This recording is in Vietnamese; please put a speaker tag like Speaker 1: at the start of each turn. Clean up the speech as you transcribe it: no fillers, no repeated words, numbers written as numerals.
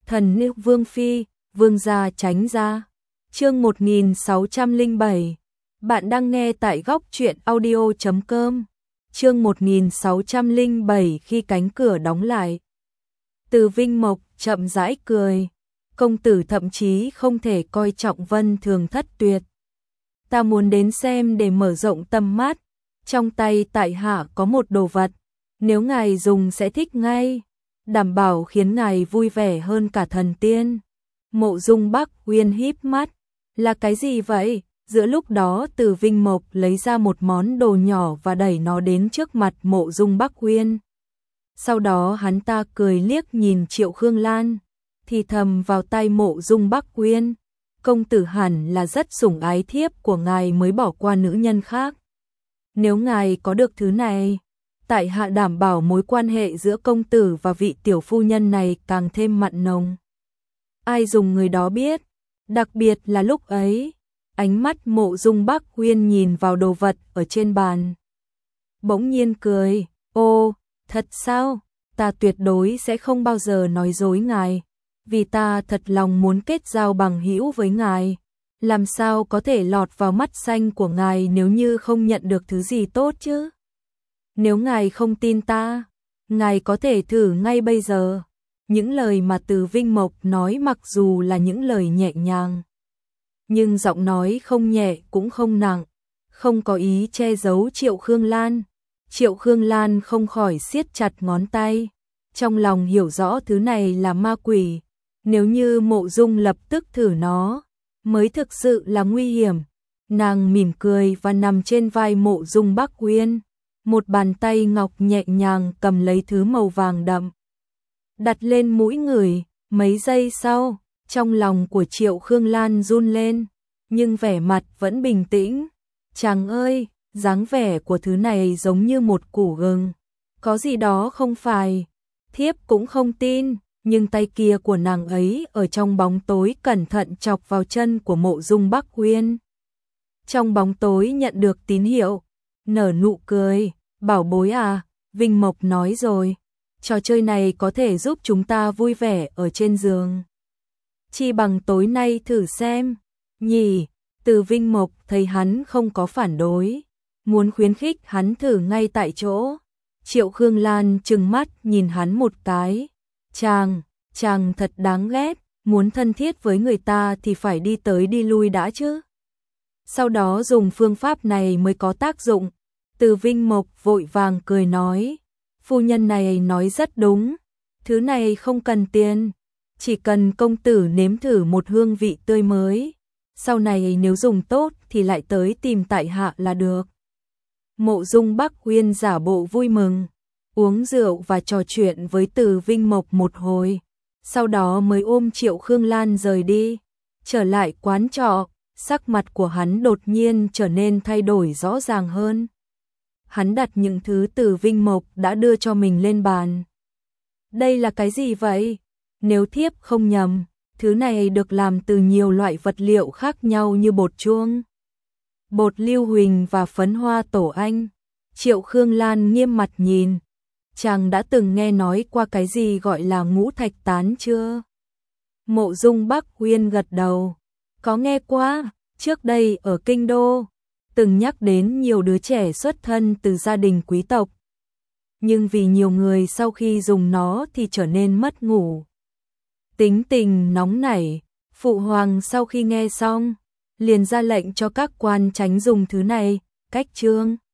Speaker 1: Thần nữ Vương Phi, Vương gia tránh ra. Chương 1607. Bạn đang nghe tại góc truyện audio.com. Chương 1607 khi cánh cửa đóng lại. Từ Vinh Mộc chậm rãi cười. Công tử thậm chí không thể coi trọng Vân Thường Thất Tuyệt. Ta muốn đến xem để mở rộng tầm mắt. Trong tay tại hạ có một đồ vật. Nếu ngài dùng sẽ thích ngay. Đảm bảo khiến ngài vui vẻ hơn cả thần tiên. Mộ Dung Bắc Uyên híp mắt. Là cái gì vậy? Giữa lúc đó Từ Vinh Mộc lấy ra một món đồ nhỏ và đẩy nó đến trước mặt Mộ Dung Bắc Uyên. Sau đó hắn ta cười liếc nhìn Triệu Khương Lan, thì thầm vào tai Mộ Dung Bắc Uyên. Công tử hẳn là rất sủng ái thiếp của ngài mới bỏ qua nữ nhân khác. Nếu ngài có được thứ này, tại hạ đảm bảo mối quan hệ giữa công tử và vị tiểu phu nhân này càng thêm mặn nồng. Ai dùng người đó biết, đặc biệt là lúc ấy, ánh mắt Mộ Dung Bắc Uyên nhìn vào đồ vật ở trên bàn. Bỗng nhiên cười, ô, thật sao, ta tuyệt đối sẽ không bao giờ nói dối ngài, vì ta thật lòng muốn kết giao bằng hữu với ngài. Làm sao có thể lọt vào mắt xanh của ngài nếu như không nhận được thứ gì tốt chứ? Nếu ngài không tin ta, ngài có thể thử ngay bây giờ. Những lời mà Từ Vinh Mộc nói mặc dù là những lời nhẹ nhàng, nhưng giọng nói không nhẹ cũng không nặng, không có ý che giấu Triệu Khương Lan. Triệu Khương Lan không khỏi siết chặt ngón tay, trong lòng hiểu rõ thứ này là ma quỷ. Nếu như Mộ Dung lập tức thử nó, mới thực sự là nguy hiểm. Nàng mỉm cười và nằm trên vai Mộ Dung Bắc Uyên. Một bàn tay ngọc nhẹ nhàng cầm lấy thứ màu vàng đậm, đặt lên mũi người. Mấy giây sau, trong lòng của Triệu Khương Lan run lên, nhưng vẻ mặt vẫn bình tĩnh. Chàng ơi, dáng vẻ của thứ này giống như một củ gừng. Có gì đó không phải. Thiếp cũng không tin, nhưng tay kia của nàng ấy ở trong bóng tối cẩn thận chọc vào chân của Mộ Dung Bắc Uyên. Trong bóng tối nhận được tín hiệu, nở nụ cười, bảo bối à, Vinh Mộc nói rồi, trò chơi này có thể giúp chúng ta vui vẻ ở trên giường. Chi bằng tối nay thử xem, nhỉ? Từ Vinh Mộc thấy hắn không có phản đối, muốn khuyến khích hắn thử ngay tại chỗ. Triệu Khương Lan trừng mắt nhìn hắn một cái. Chàng thật đáng ghét, muốn thân thiết với người ta thì phải đi tới đi lui đã chứ. Sau đó dùng phương pháp này mới có tác dụng. Từ Vinh Mộc vội vàng cười nói, phu nhân này nói rất đúng, thứ này không cần tiền, chỉ cần công tử nếm thử một hương vị tươi mới, sau này nếu dùng tốt thì lại tới tìm tại hạ là được. Mộ Dung Bắc Uyên giả bộ vui mừng, uống rượu và trò chuyện với Từ Vinh Mộc một hồi, sau đó mới ôm Triệu Khương Lan rời đi. Trở lại quán trọ, sắc mặt của hắn đột nhiên trở nên thay đổi rõ ràng hơn. Hắn đặt những thứ Từ Vinh Mộc đã đưa cho mình lên bàn. Đây là cái gì vậy? Nếu thiếp không nhầm, thứ này được làm từ nhiều loại vật liệu khác nhau như bột chuông, bột lưu huỳnh và phấn hoa tổ anh. Triệu Khương Lan nghiêm mặt nhìn. Chàng đã từng nghe nói qua cái gì gọi là ngũ thạch tán chưa? Mộ Dung Bắc Uyên gật đầu. Có nghe qua, trước đây ở Kinh Đô, từng nhắc đến nhiều đứa trẻ xuất thân từ gia đình quý tộc. Nhưng vì nhiều người sau khi dùng nó thì trở nên mất ngủ, tính tình nóng nảy, phụ hoàng sau khi nghe xong, liền ra lệnh cho các quan tránh dùng thứ này. Cách chương